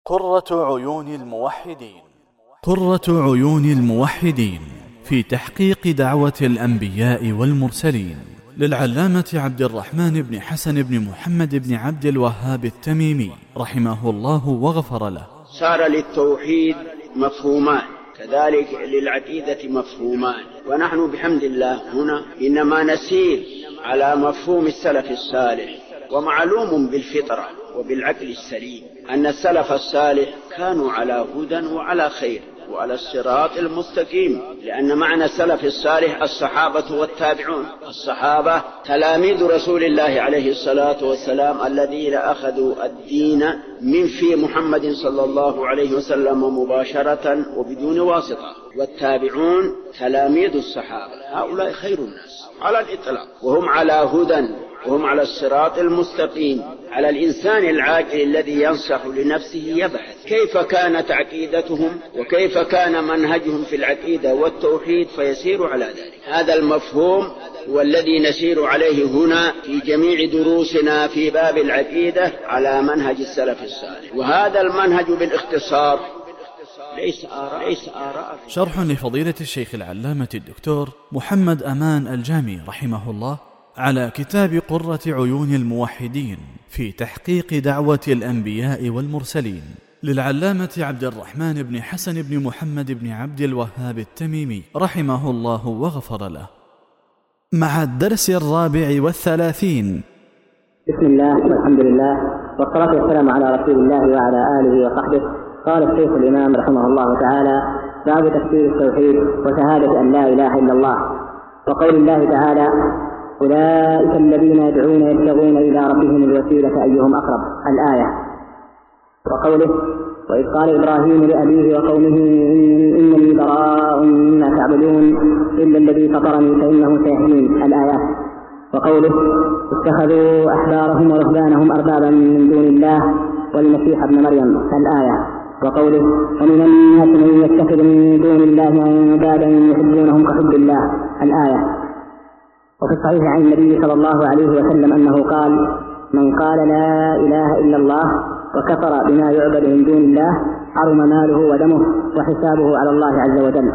قرة عيون الموحدين. قرة عيون الموحدين في تحقيق دعوة الأنبياء والمرسلين، للعلامة عبد الرحمن بن حسن بن محمد بن عبد الوهاب التميمي رحمه الله وغفر له. صار للتوحيد مفهومان، كذلك للعقيدة مفهومان، ونحن بحمد الله هنا إنما نسير على مفهوم السلف الصالح. ومعلوم بالفطرة وبالعقل السليم أن السلف الصالح كانوا على هدى وعلى خير وعلى الصراط المستقيم، لأن معنى السلف الصالح الصحابة والتابعون. الصحابة تلاميذ رسول الله عليه الصلاة والسلام الذين أخذوا الدين من في محمد صلى الله عليه وسلم مباشرة وبدون واسطة، والتابعون تلاميذ الصحابة. هؤلاء خير الناس على الإطلاق، وهم على هدى وهم على الصراط المستقيم. على الإنسان العاقل الذي ينصح لنفسه يبحث كيف كانت عقيدتهم وكيف كان منهجهم في العقيدة والتوحيد فيسير على ذلك. هذا المفهوم هو الذي نسير عليه هنا في جميع دروسنا في باب العقيدة على منهج السلف الصالح، وهذا المنهج بالاختصار ليس آراء. شرح لفضيلة الشيخ العلامة الدكتور محمد أمان الجامي رحمه الله على كتاب قرة عيون الموحدين في تحقيق دعوة الأنبياء والمرسلين، للعلامة عبد الرحمن بن حسن بن محمد بن عبد الوهاب التميمي رحمه الله وغفر له، مع الدرس 34. بسم الله والحمد لله والصلاة والسلام على رسول الله وعلى آله وصحبه. قال الشيخ الإمام رحمه الله تعالى: باب تفسير التوحيد وشهادة أن لا إله إلا الله. وقول الله تعالى: أولئك الذين يدعون يبتغون إلى ربهم الوسيلة أيهم أقرب، الآية. وقوله: وإذ قال إبراهيم لأبيه وقومه إنني براء مما تعبدون إلا الذي فطرني فإنه سيهدين، الآيات. وقوله: اتخذوا أحبارهم ورهبانهم أربابا من دون الله والمسيح ابن مريم، الآية. وقوله: ومن الناس من يتخذ من دون الله أندادا يحبونهم كحب الله، الآية. وفي الصحيح عن النبي صلى الله عليه وسلم أنه قال: من قال لا إله إلا الله وكفر بما يعبد من دون الله حرم ماله ودمه وحسابه على الله عز وجل.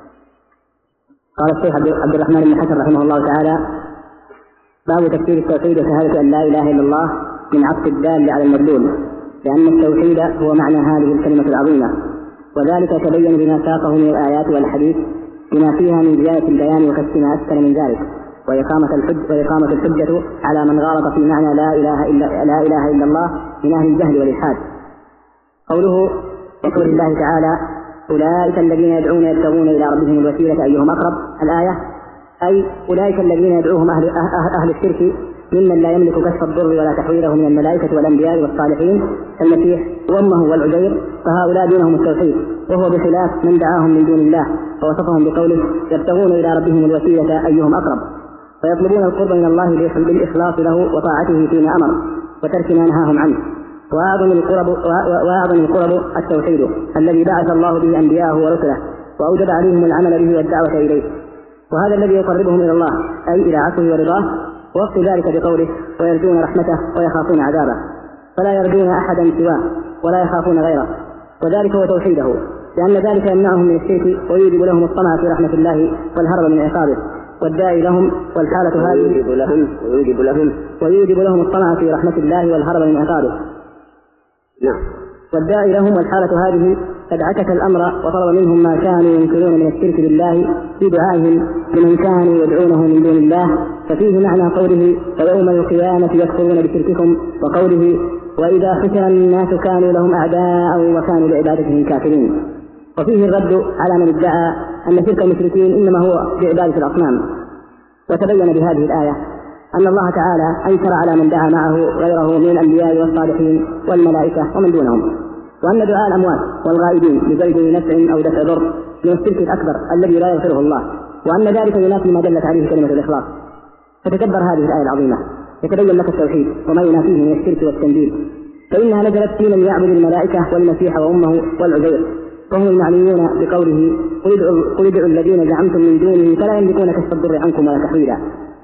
قال الشيخ عبد الرحمن بن حسن رحمه الله تعالى: باب تفسير التوحيد وشهادة أن لا إله إلا الله من عطف الدال على المدلول، لأن التوحيد هو معنى هذه الكلمة العظيمة، وذلك تبين بما ساقه من الآيات والحديث بما فيها من زيادة البيان وكشف ما أسفل من ذلك، وإقامة الحجة على من غالط في معنى لا إله إلا الله من أهل الجهل والإلحاد. قوله: وقول الله تعالى: أولئك الذين يدعون يبتغون إلى ربهم الوسيلة أيهم أقرب، الآية. أي أولئك الذين يدعوهم أهل الشرك ممن لا يملك كشف الضر ولا تحويله من الملائكة والأنبياء والصالحين كالمسيح وأمه والعزير، فهؤلاء دينهم التوحيد، وهو بخلاف من دعاهم من دون الله، ووصفهم بقوله: يبتغون إلى ربهم الوسيلة أيهم أقرب، فيطلبون القرب من الله بالإخلاص له وطاعته فيما أمر وترك ما نهاهم عنه. وأعظم القرب التوحيد الذي بعث الله به أنبياءه ورسله وأوجب عليهم العمل به والدعوة إليه، وهذا الذي يقربهم إلى الله أي إلى عفوه ورضاه. ووصف ذلك بقوله: ويرجون رحمته ويخافون عذابه، فلا يرجون أحدا سواه ولا يخافون غيره، وذلك هو توحيده، لأن ذلك يمنعهم من الشرك ويوجب لهم الطمع في رحمة الله والهرب من عقابه. والداعي لهم والحالة هذه ويوجب لهم الطمع في رحمة الله والهرب من عقابه. والداعي لهم والحالة هذه قد عكس الأمر وطلب منهم ما كانوا ينكرون من الشرك بالله في دعائهم لمن كانوا يدعونه من دون الله، ففيه معنى قوله: ويوم القيامة يكفرون بشرككم، وقوله: وإذا حشر الناس كانوا لهم أعداء وكانوا لعبادتهم كافرين. وفيه الرد على من ادعى أن شرك المشركين إنما هو بعبادة الأصنام. وتبين بهذه الآية أن الله تعالى أنكر على من دعا معه غيره من الأنبياء والصالحين والملائكة ومن دونهم، وأن دعاء الأموات والغائبين لجلب نفع أو دفع ضر من الشرك الأكبر الذي لا يغفره الله، وأن ذلك ينافي ما دلت عليه كلمة الإخلاص. فتدبر هذه الآية العظيمة يتبين لك التوحيد وما ينافيه من الشرك والتنديد، فإنها نزلت في من يعبد الملائكة والمسيح وأمه والعزير، وهم المعنيون بقوله: قل ادعوا الذين زعمتم من دونه فلا يملكون كشف الضر عنكم ولا تحويلا.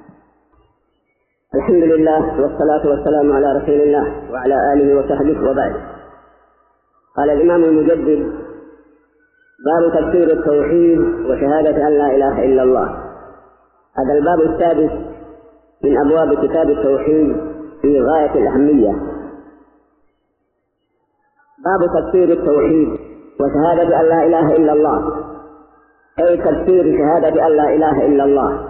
الحمد لله والصلاة والسلام على رسول الله وعلى آله وصحبه، وبعد. قال الإمام المجدد: باب تفسير التوحيد وشهادة أن لا إله إلا الله. هذا الباب السادس من أبواب كتاب التوحيد في غاية الأهمية. باب تفسير التوحيد وشهادة أن لا إله إلا الله، أي تفسير شهادة أن لا إله إلا الله،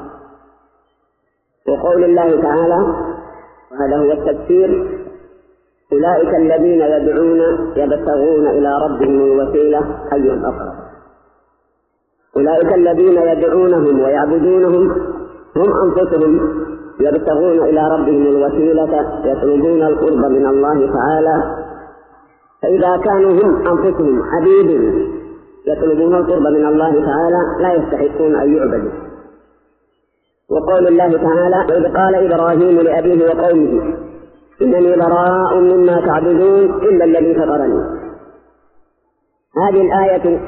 وقول الله تعالى، وهذا هو التفسير: أولئك الذين يدعون يبتغون إلى ربهم الوسيلة أيهم أقرب. أولئك الذين يدعونهم ويعبدونهم هم أنفسهم يبتغون إلى ربهم الوسيلة يطلبون القرب من الله تعالى، فإذا كانوا هم أنفسهم عبيد يطلبون القرب من الله تعالى لا يستحقون أن يعبدوا. وقول الله تعالى: وإذ قال إبراهيم لأبيه وقومه إنني براء مما تعبدون إلا الذي فطرني. هذه الآية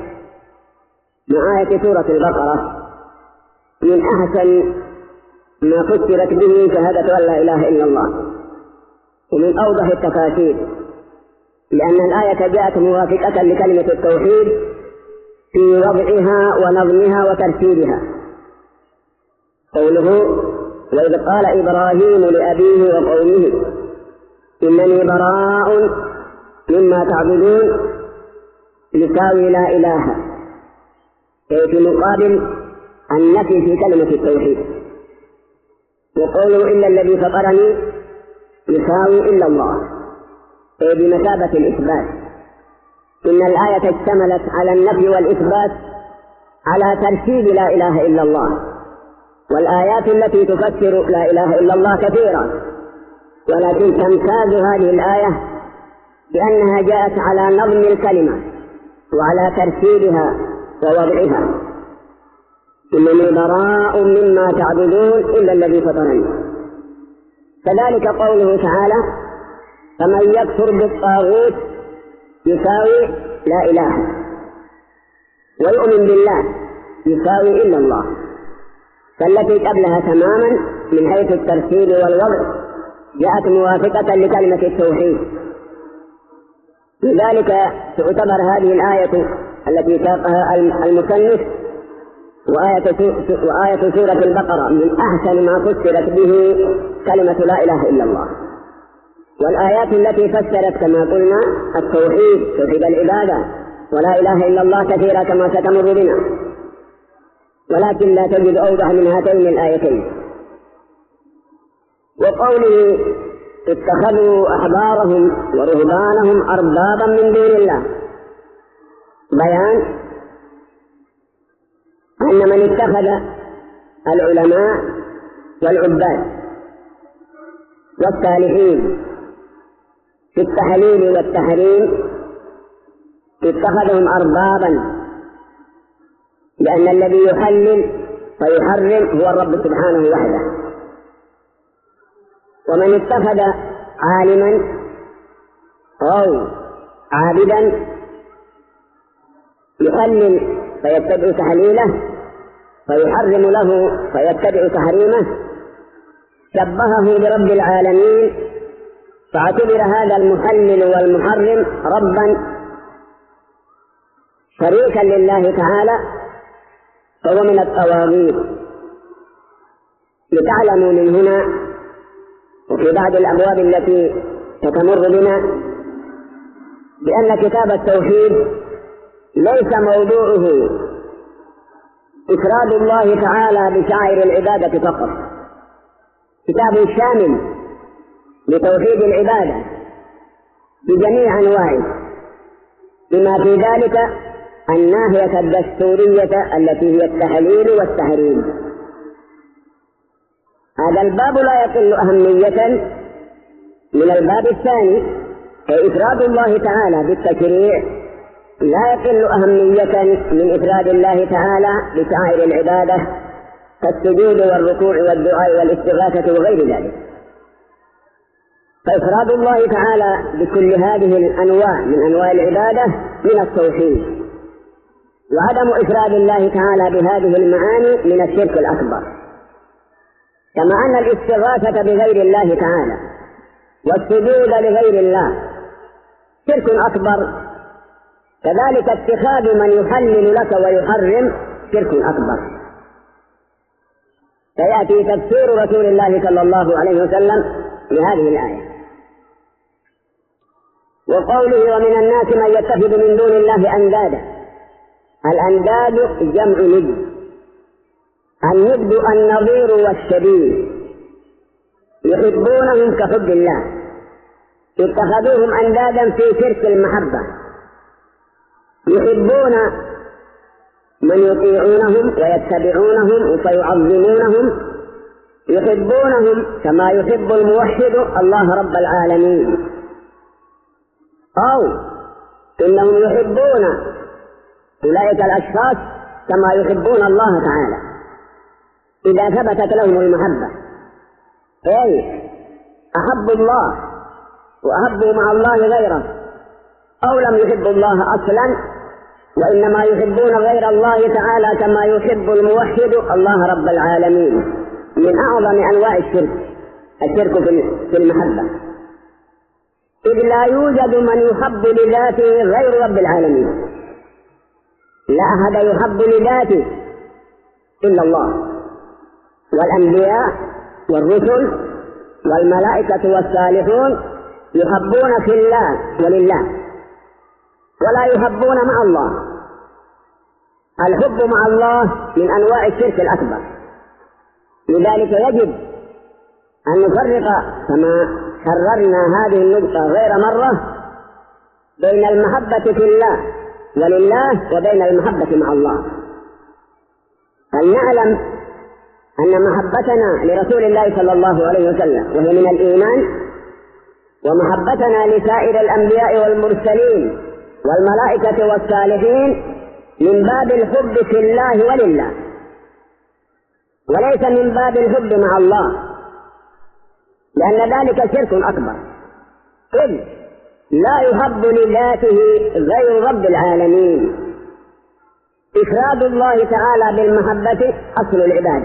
مع آية سورة البقرة من أحسن ما فسرت به شهادة أن لا إله إلا الله، ومن أوضح التفاسير، لأن الآية جاءت موافقة لكلمة التوحيد في وضعها ونظمها وترتيبها. قوله: وإذ قال إبراهيم لأبيه وقومه إنني براء مما تعبدون، يساوي لا إله، أي في مقابل النفي في كلمة التوحيد. وقوله إلا الذي فطرني يساوي إلا الله، أي بمثابة الإثبات. إن الآية اشتملت على النفي والإثبات على ترتيب لا إله إلا الله، والآيات التي تفسر لا إله إلا الله كثيرة، ولكن تمتاز هذه الآية بأنها جاءت على نظم الكلمة وعلى ترتيبها ووضعها. إنني براء مما تعبدون إلا الذي فطرني. كذلك قوله تعالى: فمن يكفر بالطاغوت يساوي لا إله، ويؤمن بالله يساوي إلا الله، فالتي قبلها تماما من حيث الترتيب والوضع جاءت موافقة لكلمة التوحيد. لذلك تعتبر هذه الآية التي ساقها المصنف وآية سورة البقرة من أحسن ما فسرت به كلمة لا إله إلا الله. والآيات التي فسرت كما قلنا التوحيد، توحيد العبادة ولا إله إلا الله كثيرة كما ستمر بنا، ولكن لا تجد أوضح من هاتين الآيتين. وقوله اتخذوا أحبارهم ورهبانهم أربابا من دون الله، بيان أن من اتخذ العلماء والعباد والصالحين في التحليل والتحريم اتخذهم أربابا، لأن الذي يحلل فيحرم هو الرب سبحانه وحده. ومن اتخذ عالما أو عابدا يحلل فيتبع تحليله فيحرم له فيتبع تحريمه شبهه برب العالمين، فاعتبر هذا المحلل والمحرم ربا شريكا لله تعالى، فهو من الطواغيت. لتعلموا من هنا وفي بعض الأبواب التي تتمر بنا بأن كتاب التوحيد ليس موضوعه إفراد الله تعالى بشعائر العبادة فقط، كتاب شامل لتوحيد العبادة بجميع أنواعه، بما في ذلك الناحية الدستورية التي هي التحليل والتحريم. هذا الباب لا يقل أهمية من الباب الثاني، أي إفراد الله تعالى بالتشريع لا يقل أهمية من إفراد الله تعالى بشعائر العبادة كالسجود والركوع والدعاء والاستغاثة وغير ذلك. فإفراد الله تعالى بكل هذه الأنواع من أنواع العبادة من التوحيد، وعدم إفراد الله تعالى بهذه المعاني من الشرك الأكبر. كما أن الاستغاثة بغير الله تعالى والسجود لغير الله شرك أكبر كذلك اتخاذ من يحلل لك ويحرم شرك أكبر. فيأتي تفسير رسول الله صلى الله عليه وسلم لهذه الآية، وقوله ومن الناس من يتخذ من دون الله أندادا. الأنداد جمع ند، الند النظير والشبيه، يحبونهم كحب الله، اتخذوهم أندادا في شرك المحبة، يحبون من يطيعونهم ويتبعونهم فيعظمونهم، يحبونهم كما يحب الموحد الله رب العالمين، أو إنهم يحبون أولئك الأشخاص كما يحبون الله تعالى إذا ثبتت لهم المحبة، أي أحبوا الله وأحبوا مع الله غيره، أو لم يحبوا الله أصلا وإنما يحبون غير الله تعالى كما يحب الموحد الله رب العالمين. من أعظم أنواع الشرك في المحبة، إذ لا يوجد من يحب لذاته غير رب العالمين، لا أحد يحب لذاته إلا الله، والأنبياء والرسل والملائكة والصالحون يحبون في الله ولله، ولا يحبون مع الله. الحب مع الله من أنواع الشرك الأكبر، لذلك يجب أن نفرق كما كررنا هذه النقطة غير مرة بين المحبة في الله ولله وبين المحبة مع الله. فلنعلم أن محبتنا لرسول الله صلى الله عليه وسلم وهي من الإيمان، ومحبتنا لسائر الأنبياء والمرسلين والملائكة والصالحين من باب الحب في الله ولله، وليس من باب الحب مع الله، لأن ذلك شرك أكبر، إذ لا يحب لذاته غير رب العالمين. إفراد الله تعالى بالمحبة أصل العبادة.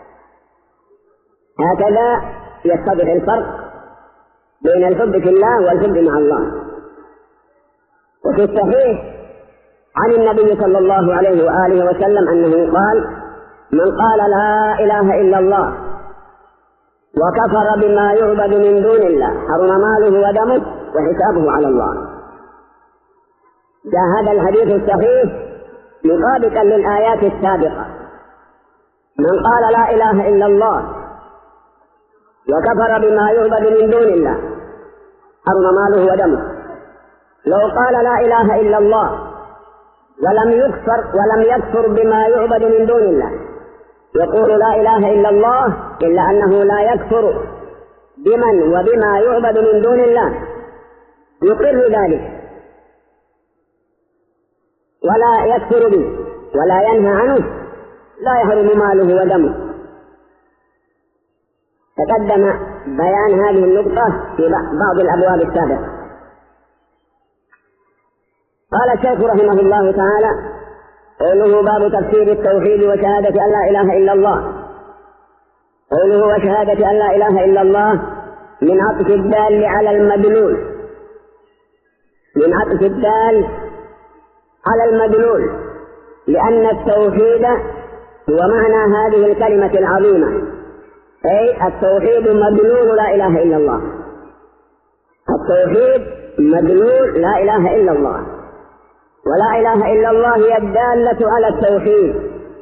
هكذا يتضح الفرق بين الحب في الله والحب مع الله. وفي الصحيح عن النبي صلى الله عليه وآله وسلم أنه قال: من قال لا إله إلا الله وكفر بما يعبد من دون الله حرم ماله ودمه وحسابه على الله. جاء هذا الحديث الصحيح مطابقا للآيات السابقة: من قال لا إله إلا الله وكفر بما يعبد من دون الله حرم ماله ودمه. لو قال لا إله إلا الله ولم يكفر بما يعبد من دون الله، يقول لا إله إلا الله إلا أنه لا يكفر بمن وبما يعبد من دون الله، يقر ذلك ولا يكفر به ولا ينهى عنه، لا يحرم ماله ودمه. تقدم بيان هذه النقطة في بعض الأبواب السابقة. قال الشيخ رحمه الله تعالى: قوله باب تفسير التوحيد وشهادة أن لا إله إلا الله. قوله وشهادة أن لا إله إلا الله من عطف الدال على المدلول، من عطف الدال على المدلول، لأن التوحيد هو معنى هذه الكلمة العظيمة، أي التوحيد مدلول لا إله إلا الله. التوحيد مدلول لا إله إلا الله، ولا إله إلا الله هي الدالة على التوحيد،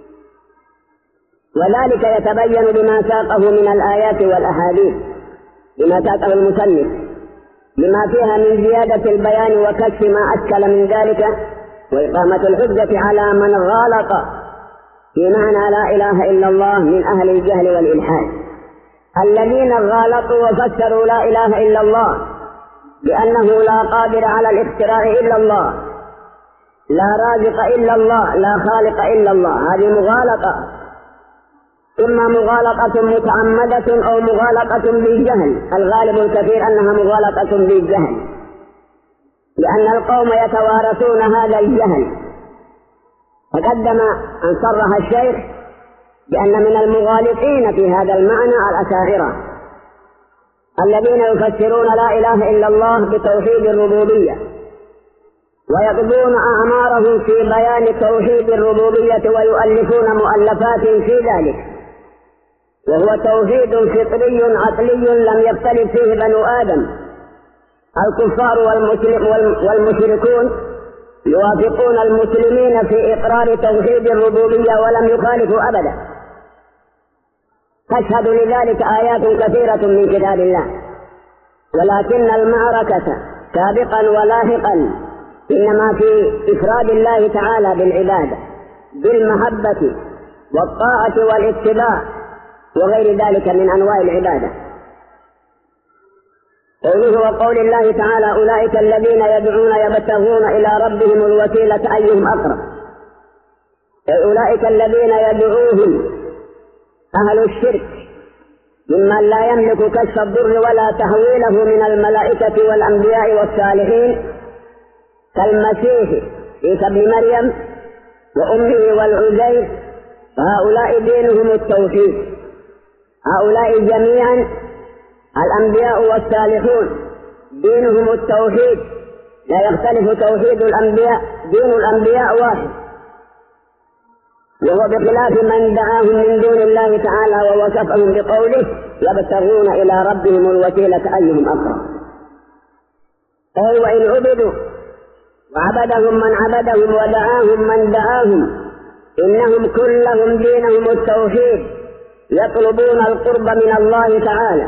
وذلك يتبين بما ساقه من الآيات والأحاديث، بما ساقه المصنف، بما فيها من زيادة البيان وكشف ما أشكل من ذلك، وإقامة الحجة على من غالط في معنى لا إله إلا الله من أهل الجهل والإلحاد، الذين غالطوا وفسروا لا إله إلا الله بأنه لا قادر على الاختراع إلا الله، لا رازق إلا الله، لا خالق إلا الله. هذه مغالطة، إما مغالطة متعمدة أو مغالطة بالجهل. الغالب الكثير أنها مغالطة بالجهل، لأن القوم يتوارثون هذا الجهل. تقدم أن صرح الشيخ بأن من المغالطين في هذا المعنى الأشاعرة، الذين يفسرون لا إله إلا الله بتوحيد الربوبية، ويقضون أعمارهم في بيان توحيد الربوبية ويؤلفون مؤلفات في ذلك، وهو توحيد فطري عقلي لم يختلف فيه بنو آدم. الكفار والمشركون يوافقون المسلمين في إقرار توحيد الربوبية ولم يخالفوا أبدا، تشهد لذلك آيات كثيرة من كتاب الله. ولكن المعركة سابقا ولاحقا إنما في إفراد الله تعالى بالعبادة بالمحبة والطاعة والاتباع وغير ذلك من أنواع العبادة. قوله وقول الله تعالى أولئك الذين يدعون يبتغون إلى ربهم الوسيلة أيهم أقرب، أي أولئك الذين يدعوهم أهل الشرك ممن لا يملك كشف الضر ولا تحويله من الملائكة والأنبياء والصالحين كالمسيح عيسى ابن مريم وأمه والعزير، فهؤلاء دينهم التوحيد. هؤلاء جميعا الأنبياء والصالحون دينهم التوحيد، لا يختلف توحيد الأنبياء، دين الأنبياء واحد، وهو بخلاف من دعاهم من دون الله تعالى ووصفهم بقوله يبتغون إلى ربهم الوسيلة أيهم أقرب. أي وإن عبدوا وعبدهم من عبدهم ودعاهم من دعاهم إنهم كلهم دينهم التوحيد، يطلبون القرب من الله تعالى،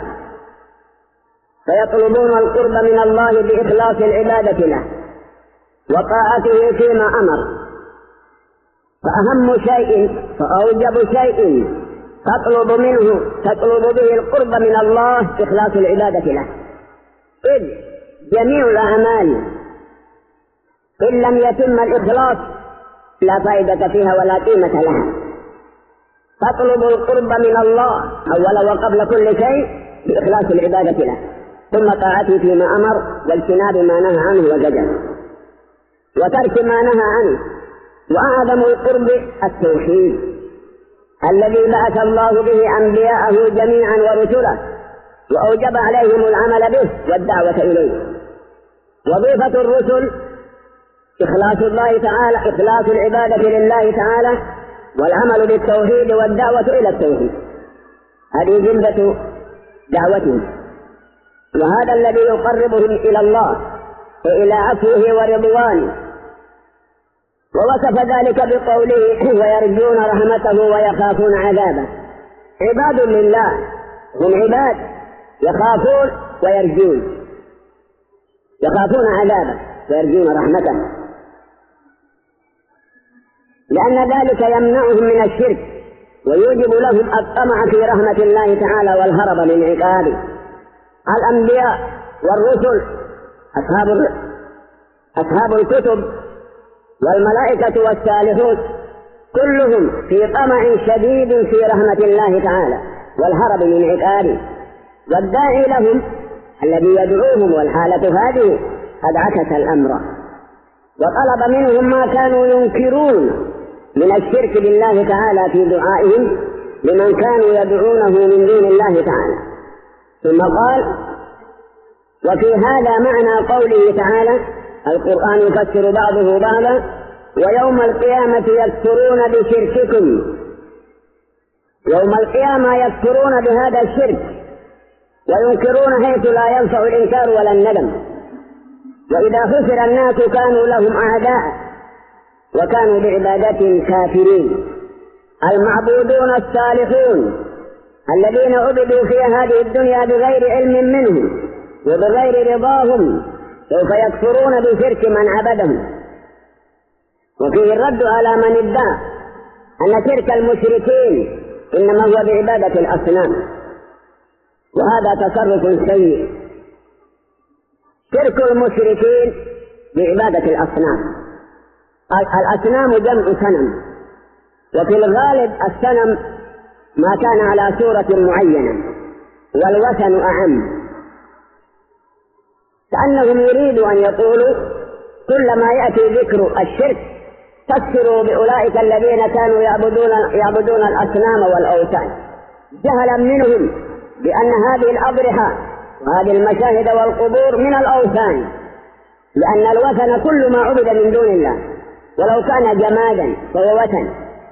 فيطلبون القرب من الله بإخلاص العبادة له وطاعته فيما أمر. فأهم شيء فأوجب شيء تطلب به القرب من الله إخلاص العبادة له، إذ جميع الأعمال إن لم يتم الإخلاص لا فائدة فيها ولا قيمة لها. تطلب القرب من الله أولا وقبل كل شيء بإخلاص العبادة له، ثم طاعته فيما أمر واجتناب ما نهى عنه وزجر وترك ما نهى عنه. وأعظم القرب التوحيد الذي بعث الله به أنبياءه جميعا ورسله وأوجب عليهم العمل به والدعوة إليه. وظيفة الرسل إخلاص الله تعالى، إخلاص العبادة لله تعالى والعمل بالتوحيد والدعوة إلى التوحيد، هذه جملة دعوتهم، وهذا الذي يقربهم إلى الله وإلى عفوه ورضوانه. ووصف ذلك بقوله ويرجون رحمته ويخافون عذابه. عباد لله هم عباد يخافون ويرجون، يخافون عذابه ويرجون رحمته، لأن ذلك يمنعهم من الشرك ويوجب لهم الطمع في رحمة الله تعالى والهرب من عقابه. الأنبياء والرسل أصحاب الكتب والملائكة والصالحون كلهم في طمع شديد في رحمة الله تعالى والهرب من عقابه. والداعي لهم الذي يدعوهم والحالة هذه قد عكس الأمر وطلب منهم ما كانوا ينكرون من الشرك بالله تعالى في دعائهم لمن كانوا يدعونه من دون الله تعالى. ثم قال وفي هذا معنى قوله تعالى القرآن يفسر بعضه بعضا ويوم القيامة يكفرون بشرككم. يوم القيامة يكفرون بهذا الشرك وينكرون حيث لا ينفع الإنكار ولا الندم. وإذا خسر الناس كانوا لهم أعداء وكانوا بعبادتهم كافرين. المعبودون الصالحون الذين عبدوا في هذه الدنيا بغير علم منهم وبغير رضاهم سوف يكفرون بشرك من عبدهم. وفيه الرد على من ادعى أن شرك المشركين إنما هو بعبادة الأصنام، وهذا تصرف سيء. شرك المشركين بعبادة الأصنام. الأصنام جمع صنم، وفي الغالب الصنم ما كان على صورة معينة والوثن أعم، كأنهم يريدوا أن يقولوا كلما يأتي ذكر الشرك فسروا بأولئك الذين كانوا يعبدون الأصنام والأوثان، جهلا منهم بأن هذه الأضرحة وهذه المشاهد والقبور من الأوثان، لأن الوثن كل ما عبد من دون الله، ولو كان جمادا فهو وثن.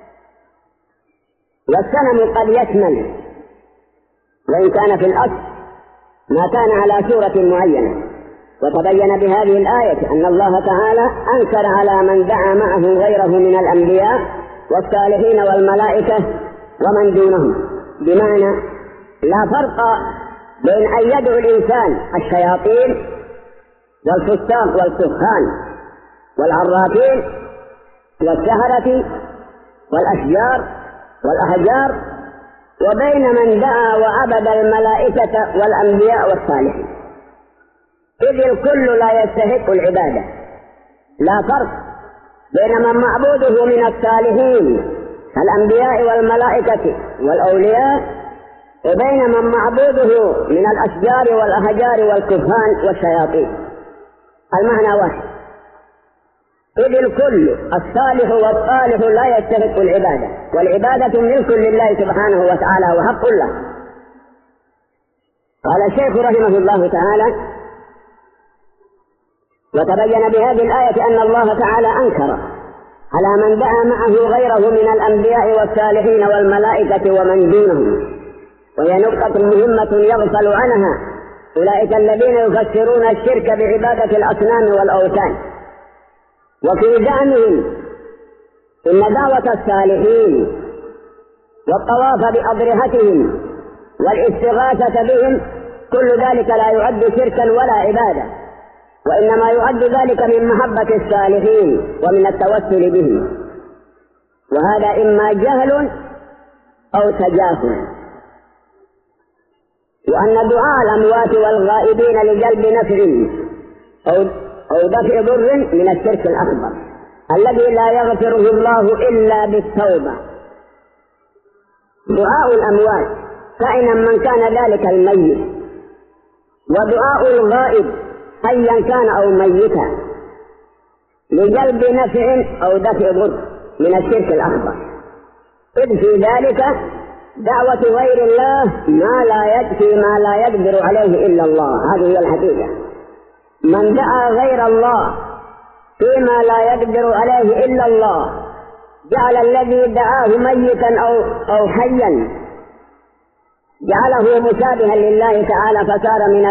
والصنم قد يشمل وإن كان في الأصل ما كان على صورة معينة. وتبين بهذه الآية أن الله تعالى أنكر على من دعا معه غيره من الأنبياء والصالحين والملائكة ومن دونهم، بمعنى لا فرق بين أن يدعو الإنسان الشياطين والفساق والكهان والعرافين والسهرة والأشجار والأحجار، وبين من دعا وعبد الملائكة والأنبياء والصالحين، إذ الكل لا يستحق العبادة. لا فرق بين من معبوده من الصالحين كالأنبياء والملائكة والأولياء وبين من معبوده من الأشجار والأحجار والكهان والشياطين. المعنى واحد، إذ الكل الصالح والصالح لا يستحق العبادة، والعبادة ملك لله سبحانه وتعالى وحق له. قال الشيخ رحمه الله تعالى: وتبين بهذه الآية أن الله تعالى أنكر على من دعا معه غيره من الأنبياء والصالحين والملائكة ومن دونهم، وهي نقطة مهمة يغفل عنها أولئك الذين يفسرون الشرك بعبادة الأصنام والأوثان، وفي زعمهم إن دعوة الصالحين والطواف بأضرحتهم والاستغاثة بهم كل ذلك لا يعد شركا ولا عبادة، وإنما يعد ذلك من محبة الصالحين ومن التوسل بهم، وهذا إما جهل أو تجاهل. وأن دعاء الأموات والغائبين لجلب نفع أو دفع ضر من الشرك الأكبر الذي لا يغفره الله إلا بالتوبة. دعاء الأموات كائنا من كان ذلك الميت، ودعاء الغائب حيا كان أو ميتا لجلب نفع أو دفع ضر من الشرك الأكبر، إذ في ذلك دعوة غير الله ما لا يكفي ما لا يقدر عليه إلا الله. هذه هي الحقيقة. من دعا غير الله فيما لا يقدر عليه إلا الله جعل الذي دعاه ميتا أو حيا، جعله مشابها لله تعالى، فصار من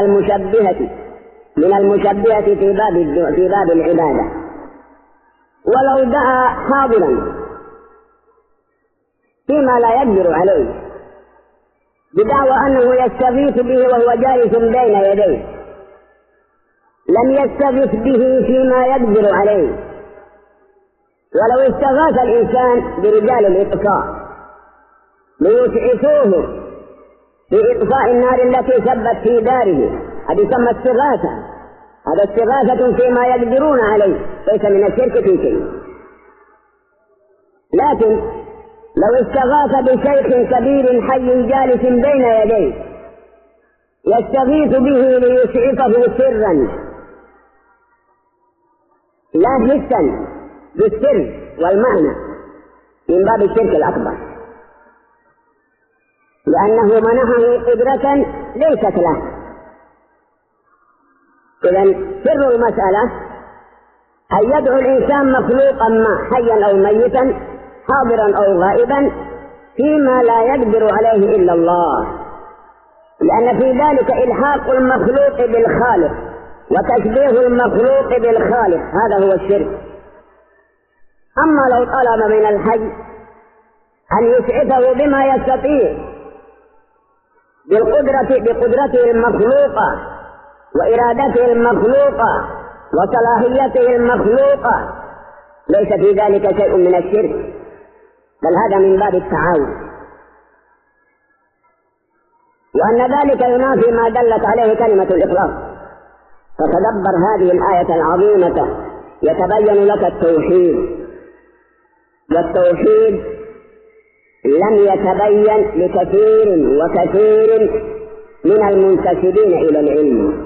المشبهة في باب العبادة. ولو دعا حاضرا فيما لا يقدر عليه بدعوى أنه يستغيث به وهو جالس بين يديه، لم يستغيث به فيما يقدر عليه. ولو استغاث الإنسان برجال الإطفاء ليسعفوه في إطفاء النار التي سبت في داره، هذه تسمى استغاثة. هذا استغاثة فيما يقدرون عليه، ليس من الشرك في شيء. لكن لو استغاث بشيخ كبير حي جالس بين يديه يستغيث به ليسعفه سرا لا حسا بالسر والمعنى، من باب الشرك الأكبر، لأنه منحه قدرة ليست له. إذن سر المسألة أن يدعو الإنسان مخلوقا ما حيا أو ميتا حاضرا أو غائبا فيما لا يقدر عليه إلا الله، لأن في ذلك إلحاق المخلوق بالخالق وتشبيه المخلوق بالخالق، هذا هو الشرك. أما لو طلب من الحي أن يسعفه بما يستطيع بقدرته المخلوقة وإرادته المخلوقة وصلاحيته المخلوقة، ليس في ذلك شيء من الشرك، بل هذا من باب التعاون. وأن ذلك ينافي ما دلت عليه كلمة الإخلاص. فتدبر هذه الآية العظيمة يتبين لك التوحيد، والتوحيد لم يتبين لكثير وكثير من المنتسبين إلى العلم،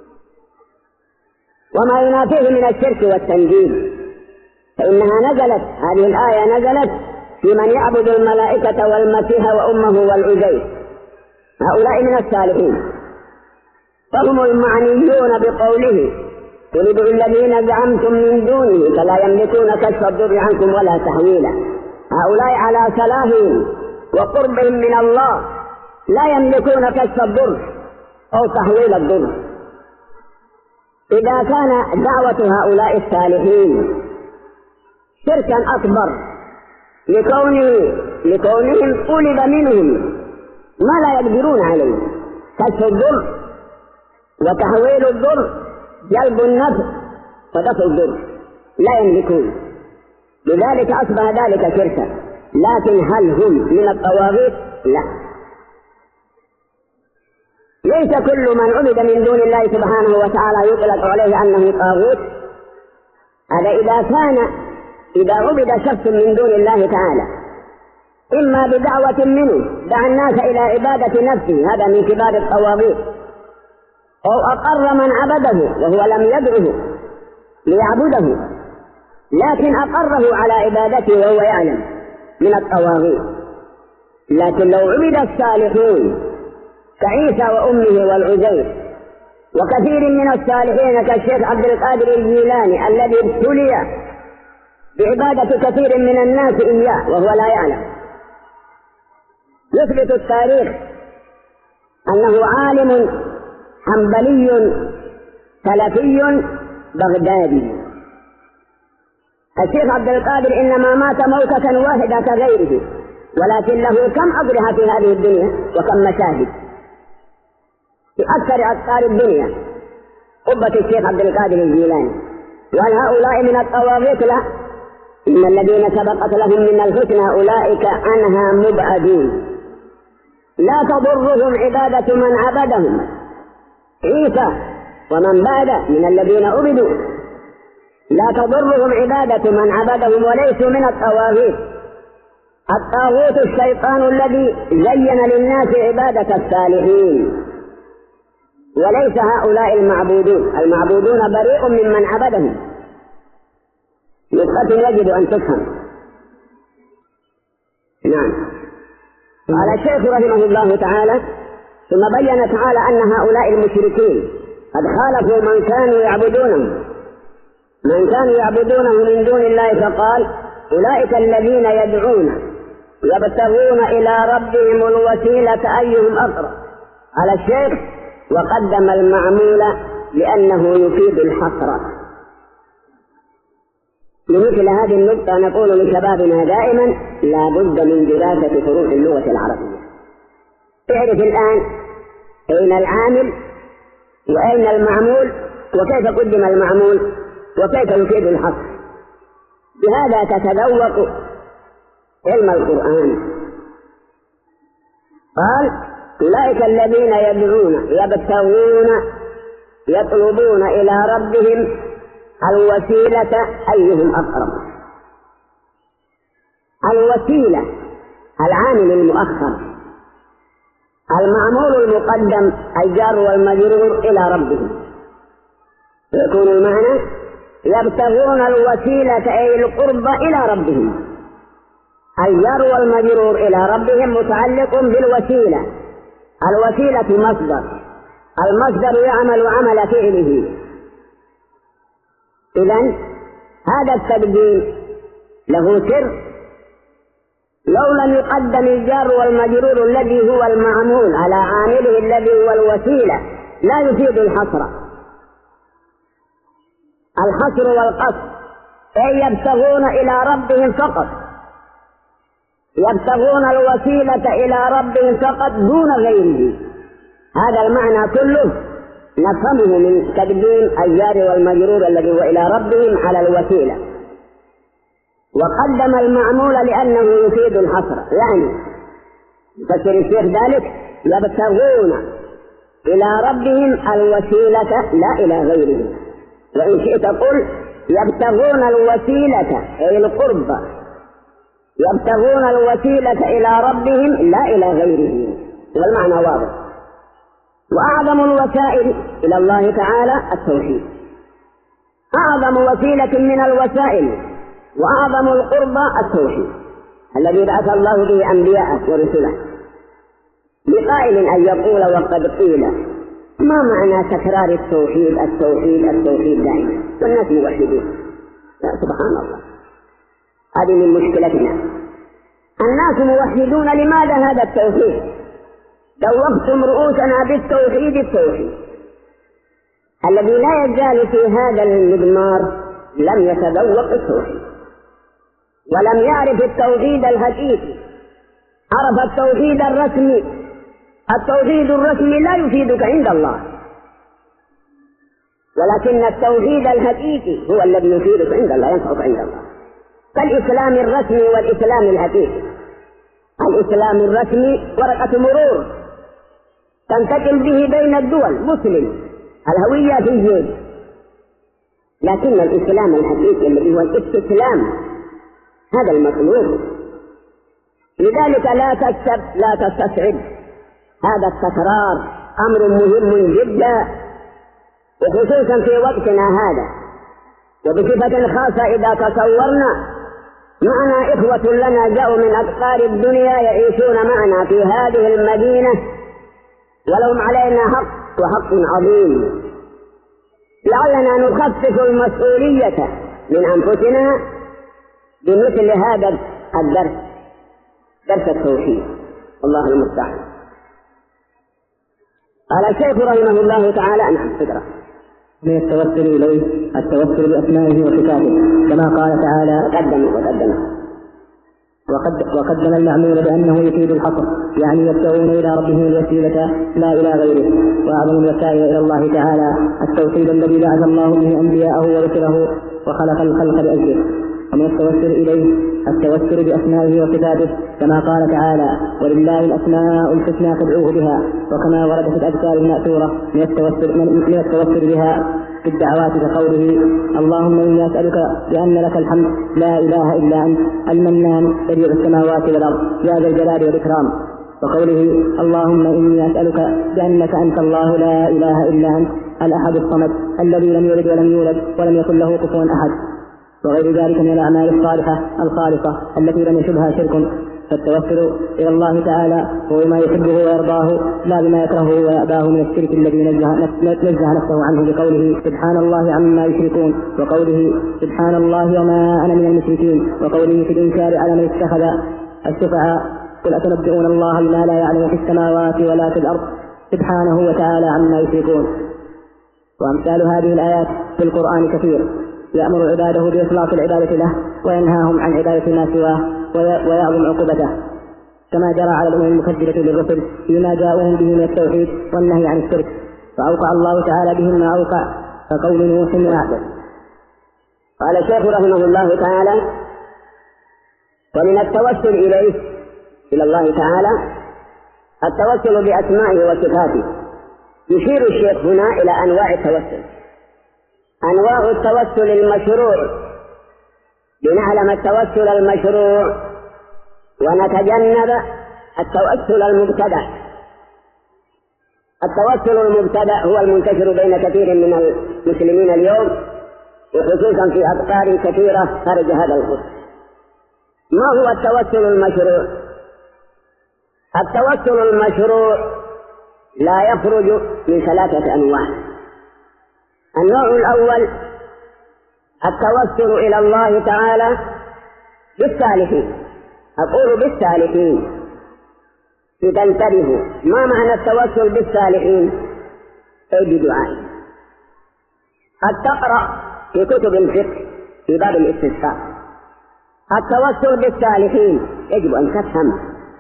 وما ينافيه من الشرك والتنجيل. فإنها نزلت، هذه الآية نزلت في من يعبد الملائكة والمسيح وأمه والعزير، هؤلاء من الصالحين، فهم المعنيون بقوله قل ادعوا الذين زعمتم من دونه فلا يملكون كشف الضر عنكم ولا تحويلا. هؤلاء على صلاحهم وقربهم من الله لا يملكون كشف الضر أو تحويل الضر. إذا كان دعوة هؤلاء الصالحين شركا أكبر لكونهم طلب منهم ما لا يقدرون عليه، كشف الضر وتحويل الضر، جلب النفع ودفع الضر، لا يملكون، لذلك أصبح ذلك شركا. لكن هل هم من الطواغيت؟ لا، ليس كل من عبد من دون الله سبحانه وتعالى يطلق عليه أنه طاغوت. هذا إذا عبد شخص من دون الله تعالى إما بدعوة منه دعا الناس إلى عبادة نفسه، هذا من كبار الطواغيت، أو أقر من عبده وهو لم يدعه ليعبده لكن أقره على عبادته وهو يعلم، من الطواغيت. لكن لو عبد الصالحون كعيسى وأمه والعزير وكثير من الصالحين كالشيخ عبد القادر الجيلاني الذي ابتلي بعبادة كثير من الناس إياه وهو لا يعلم، يثبت التاريخ أنه عالم حنبلي سلفي بغدادي. الشيخ عبد القادر إنما مات موتة واحدة كغيره، ولكن له كم أضرحة في هذه الدنيا وكم مشاهد في أكثر أقطار الدنيا قبة الشيخ عبد القادر الجيلاني. وهل هؤلاء من الطواغيت؟ لا، إن الذين سبقت لهم من الحسنى أولئك عنها مبعدون، لا تضرهم عبادة من عبدهم، عيسى ومن بعد من الذين عبدوا، لا تضرهم عبادة من عبدهم وليسوا من الطواغيت. الطاغوت الشيطان الذي زين للناس عبادة الصالحين، وليس هؤلاء المعبودون. المعبودون بريء ممن عبدهم. نقطة يجب أن تفهم. نعم. قال الشيخ رحمه الله تعالى: ثم بين تعالى أن هؤلاء المشركين قد خالفوا من كانوا يعبدونه من دون الله، فقال: أولئك الذين يدعون يبتغون إلى ربهم الوسيلة أيهم أقرب. على الشيخ وقدم المعمول لأنه يفيد الحصر. لمثل هذه النقطة نقول لشبابنا دائما: لا بد من دراسة فروع اللغة العربية. اعرف الآن أين العامل وأين المعمول وكيف قدم المعمول وكيف يفيد الحصر، بهذا تتذوق علم القرآن. قال: أولئك الذين يدعون يبتغون يطلبون إلى ربهم الوسيلة أيهم أقرب. الوسيلة العامل المؤخر، المعمول المقدم الجار والمجرور إلى ربهم، يكون المعنى يبتغون الوسيلة أي القرب إلى ربهم. الجار والمجرور إلى ربهم متعلق بالوسيلة. الوسيلة مصدر، المصدر يعمل عمل فعله. إذن هذا التقديم له سر. لو لم يقدم الجار والمجرور الذي هو المعمول على عامله الذي هو الوسيلة لا يفيد الحصر. الحصر والقصر أي يبتغون إلى ربهم فقط، يبتغون الوسيلة إلى ربهم فقط دون غيره. هذا المعنى كله نفهمه من تقديم الجار والمجرور الذي هو إلى ربهم على الوسيلة، وقدم المعمول لأنه يفيد الحصر. يعني يفسر الشيخ ذلك: يبتغون إلى ربهم الوسيلة لا إلى غيره. وإن شئت قل يبتغون الوسيلة أي القرب، يبتغون الوسيلة إلى ربهم لا إلى غيره، والمعنى واضح. وأعظم الوسائل إلى الله تعالى التوحيد، أعظم وسيلة من الوسائل وأعظم القربى التوحيد الذي بعث الله به أنبياءه ورسله. لقائل أن يقول وقد قيل ما معنى تكرار التوحيد التوحيد التوحيد دائما والناس موحدون؟ لا سبحان الله، هذه من مشكلتنا. الناس موحدون، لماذا هذا التوحيد؟ دوختم رؤوسنا بالتوحيد. التوحيد الذي لا يزال في هذا المضمار لم يتذوق التوحيد ولم يعرف التوحيد الحقيقي. عرف التوحيد الرسمي. التوحيد الرسمي لا يفيدك عند الله، ولكن التوحيد الحقيقي هو الذي يفيدك عند الله، ينفعك عند الله. كالإسلام الرسمي والإسلام الحقيقي. الإسلام الرسمي ورقة مرور تنتقل به بين الدول، مسلم، الهوية في الجيب. لكن الإسلام الحقيقي الذي هو الاستسلام هذا المطلوب. لذلك لا تستصعب هذا التكرار، أمر مهم جدا، وخصوصا في وقتنا هذا، وبصفة خاصة إذا تصورنا معنا إخوة لنا جاءوا من أقطار الدنيا يعيشون معنا في هذه المدينة، ولهم علينا حق وحق عظيم. لعلنا نخفف المسؤولية من أنفسنا بمثل هذا الدرس، درس التوحيد. الله المستعان. قال الشيخ رحمه الله تعالى: نعم فكرة من التوسل إليه التوسل بأسمائه وصفاته، كما قال تعالى: وقدم المعمول بأنه يفيد الحصر، يعني يبتغون إلى ربهم الوسيلة لا إلى غيره. وأعظم الوسائل إلى الله تعالى التوحيد الذي بعث الله به أنبياءه ورسله وخلق الخلق لأجله. ومن التوسل إليه التوسل بأسمائه وصفاته، كما قال تعالى: ولله الأسماء الحسنى فادعوه بها. وكما ورد في الأذكار المأثورة من التوسل بها في الدعوات كقوله: اللهم إني أسألك بأن لك الحمد لا إله إلا أنت المنان بديع السماوات والأرض يا ذا الجلال والإكرام. وقوله: اللهم إني أسألك بأنك أنت الله لا إله إلا أنت الأحد الصمد الذي لم يلد ولم يولد ولم يكن له كفوا أحد. وغير ذلك من الأعمال الصالحة الخالصة التي لم يشبهها شرك. فالتوسل إلى الله تعالى هو ما يحبه ويرضاه لا بما يكرهه ويأباه من الشرك الذي نزه نفسه عنه بقوله: سبحان الله عما يشركون، وقوله: سبحان الله وما أنا من المشركين، وقوله في الإنكار على من اتخذ الشفعاء: قل أتنبئون الله بما لا يعلم في السماوات ولا في الأرض سبحانه وتعالى عما يشركون. وأمثال هذه الآيات في القرآن كثير، يأمر عباده بإخلاص العبادة له وينهاهم عن عبادة ما سواه ويعظم عقوبته، كما جرى على الأمم المكذبة للرسل فيما جاءوهم به من التوحيد والنهي عن الشرك، فأوقع الله تعالى بهم ما أوقع كقول نوح وعبد. قال الشيخ رحمه الله تعالى: ومن التوسل إليه إلى الله تعالى التوسل بأسمائه وصفاته. يشير الشيخ هنا إلى أنواع التوسل. أنواع التوسل المشروع، لنعلم التوسل المشروع ونتجنب التوسل المبتدع. التوسل المبتدع هو المنتشر بين كثير من المسلمين اليوم، وخصوصا في أقطار كثيرة خارج هذا القطر. ما هو التوسل المشروع؟ التوسل المشروع لا يخرج من ثلاثة أنواع. النوع الأول التوسل إلى الله تعالى بالصالحين. أقول بالصالحين لتنتبهوا، ما معنى التوسل بالصالحين؟ أي بدعائهم. قد تقرأ في كتب الفقه في باب الاستسقاء التوسل بالصالحين، يجب أن تفهم.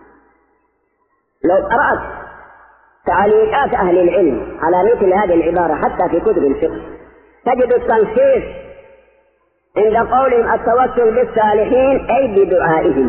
لو قرأت تعليقات أهل العلم على مثل هذه العبارة حتى في كتب الفقه تجد التنصيص عند قولهم التوسل بالصالحين أي بدعائهم.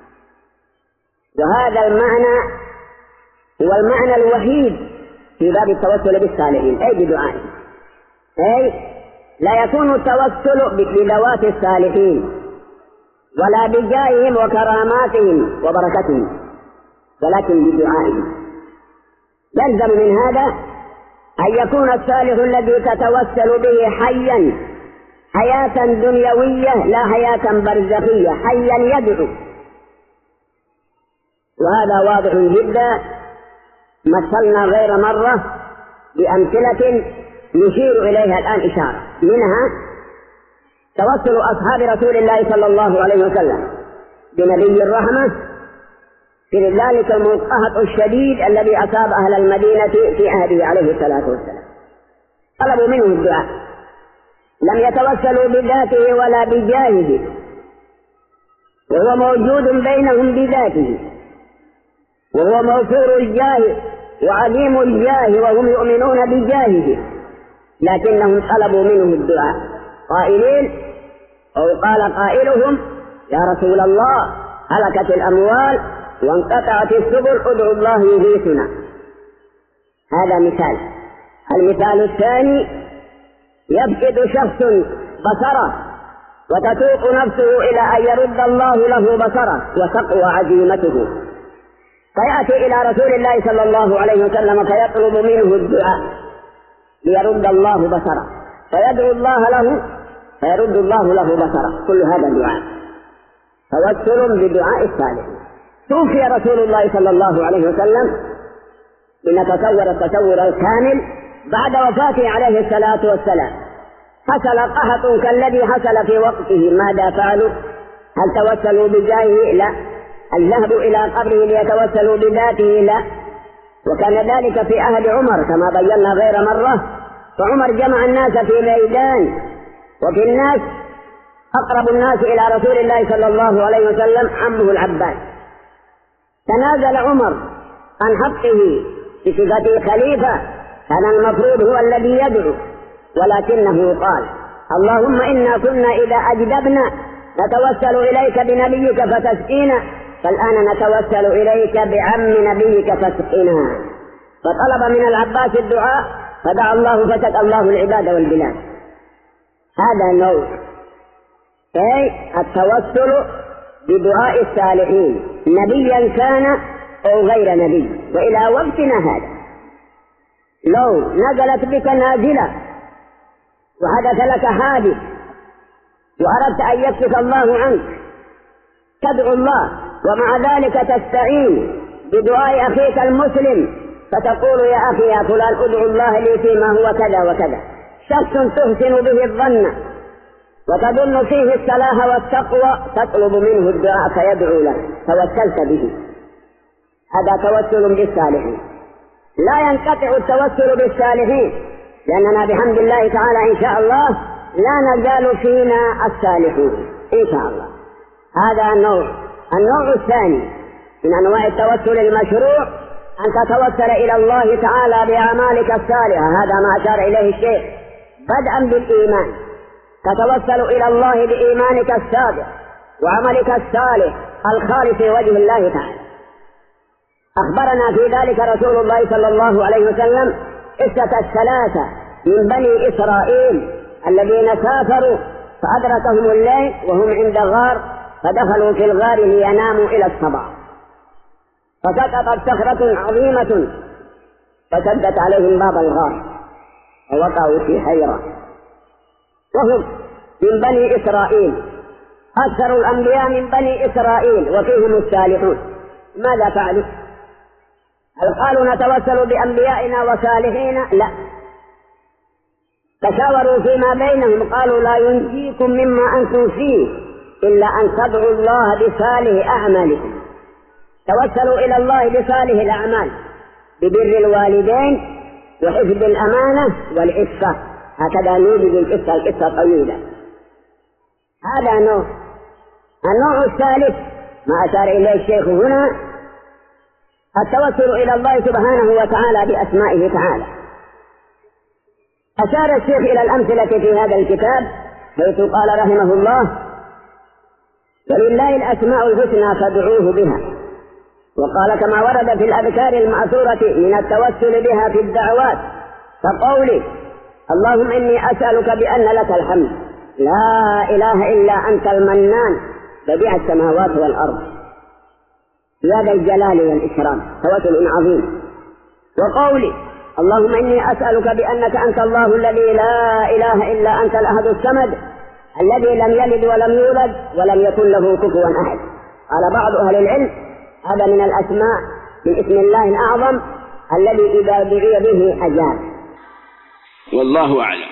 وهذا المعنى هو المعنى الوحيد في باب التوسل بالصالحين، أي بدعائهم. أي لا يكون التوسل بذوات الصالحين ولا بجاههم وكراماتهم وبركتهم، ولكن بدعائهم. يلزم من هذا أن يكون الصالح الذي تتوسل به حيا حياة دنيوية لا حياة برزخية، حيا يدعو. وهذا واضح جدا، مثلنا غير مرة بأمثلة نشير إليها الآن إشارة، منها توسل أصحاب رسول الله صلى الله عليه وسلم بنبي الرحمة في ذلك المقهط الشديد الذي أصاب أهل المدينة في عهده عليه الصلاة والسلام. طلبوا منه الدعاء، لم يتوسلوا بذاته ولا بجاهه، وهو موجود بينهم بذاته، وهو موفور الجاه وعظيم الجاه وهم يؤمنون بجاهه، لكنهم طلبوا منه الدعاء قائلين، أو قال قائلهم: يا رسول الله هلكت الأموال وانقطعت السبل، ادعوا الله يغيثنا. هذا مثال. المثال الثاني: يفقد شخص بصره وتتوق نفسه إلى أن يرد الله له بصره وتقوى عزيمته، فيأتي إلى رسول الله صلى الله عليه وسلم فيطلب منه الدعاء ليرد الله بصره، فيدعو الله له فيرد الله له بصره. كل هذا دعاء، توسل بدعاء الصالح. توفي رسول الله صلى الله عليه وسلم لنتصور التصور الكامل بعد وفاته عليه الصلاة والسلام. حصل قحط كالذي حصل في وقته، ماذا فعلوا؟ هل توسلوا بجاهه؟ لا. هل ذهبوا إلى قبره ليتوسلوا بذاته؟ لا. وكان ذلك في عهد عمر كما بينا غير مرة، فعمر جمع الناس في ميدان، وفي الناس أقرب الناس إلى رسول الله صلى الله عليه وسلم عمه العباس. تنازل عمر عن حقه بصفته خليفة، كان المفروض هو الذي يدعو، ولكنه قال: اللهم إنا كنا إذا أجدبنا نتوسل إليك بنبيك فتسقينا، فالآن نتوسل إليك بعم نبيك فاسقنا. فطلب من العباس الدعاء فدعا الله فسقى الله العباد والبلاد. هذا نوع، أي التوسل بدعاء الصالحين، نبيا كان أو غير نبي. وإلى وقتنا هذا لو نزلت بك نازلة وحدث لك حادث وأردت أن يكشف الله عنك، تدعو الله ومع ذلك تستعين بدعاء أخيك المسلم، فتقول: يا أخي يا فلان ادعو الله لي فيما هو كذا وكذا. شخص تحسن به الظن وتظن فيه الصلاح والتقوى، تطلب منه الدعاء فيدعو لك، توسلت به. هذا توسل بالصالحين. لا ينقطع التوسل بالصالحين، لأننا بحمد الله تعالى إن شاء الله لا نزال فينا الصالحون إن شاء الله. هذا النوع الثاني من أنواع التوسل المشروع، أن تتوسل إلى الله تعالى بأعمالك الصالحة. هذا ما أشار إليه الشيخ، بدءا بالإيمان، تتوسل إلى الله بإيمانك الصادق وعملك الصالح الخالص لوجه الله تعالى. أخبرنا في ذلك رسول الله صلى الله عليه وسلم قصة الثلاثة من بني إسرائيل الذين سافروا فأدركهم الليل وهم عند غار، فدخلوا في الغار ليناموا إلى الصباح، فسقطت صخرة عظيمة فسدت عليهم باب الغار ووقعوا في حيرة. وهم من بني إسرائيل، أكثر الأنبياء من بني إسرائيل وفيهم الصالحون. ماذا فعلوا؟ هل قالوا نتوسل بأنبيائنا وصالحين؟ لا. تشاوروا فيما بينهم، قالوا: لا ينجيكم مما أنتم فيه إلا أن تدعوا الله بصالح أعمالكم. توسلوا إلى الله بصالح الأعمال، ببر الوالدين وحفظ الأمانة والعفة. هكذا نوجد القصة طويلة. هذا نوع. النوع الثالث ما أشار إليه الشيخ هنا، التوسل إلى الله سبحانه وتعالى بأسمائه تعالى. أشار الشيخ إلى الأمثلة في هذا الكتاب حيث قال رحمه الله: ولله الأسماء الحسنى فادعوه بها. وقال كما ورد في الأذكار المأثورة من التوسل بها في الدعوات، كقوله: اللهم إني أسألك بأن لك الحمد لا إله إلا أنت المنان بديع السماوات والأرض. بهذا الجلال والإكرام توسل عظيم. وقولي: اللهم إني أسألك بأنك أنت الله الذي لا إله إلا أنت الأحد الصمد الذي لم يلد ولم يولد ولم يكن له كفوا أحد. قال بعض أهل العلم: هذا من الأسماء من اسم الله الأعظم الذي إذا دعي به أجاب. والله أعلم.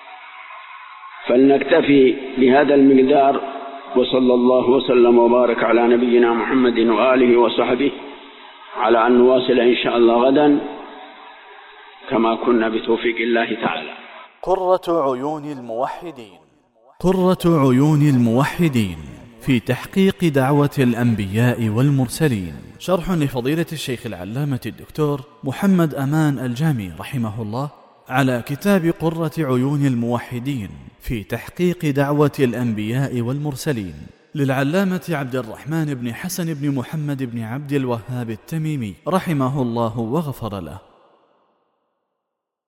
فلنكتفي بهذا المقدار، وصلى الله وسلم وبارك على نبينا محمد وآله وصحبه، على أن نواصل إن شاء الله غدا كما كنا بتوفيق الله تعالى. قرة عيون الموحدين. قرة عيون الموحدين في تحقيق دعوة الأنبياء والمرسلين، شرح لفضيلة الشيخ العلامة الدكتور محمد أمان الجامي رحمه الله على كتاب قرة عيون الموحدين في تحقيق دعوة الأنبياء والمرسلين للعلامة عبد الرحمن بن حسن بن محمد بن عبد الوهاب التميمي رحمه الله وغفر له.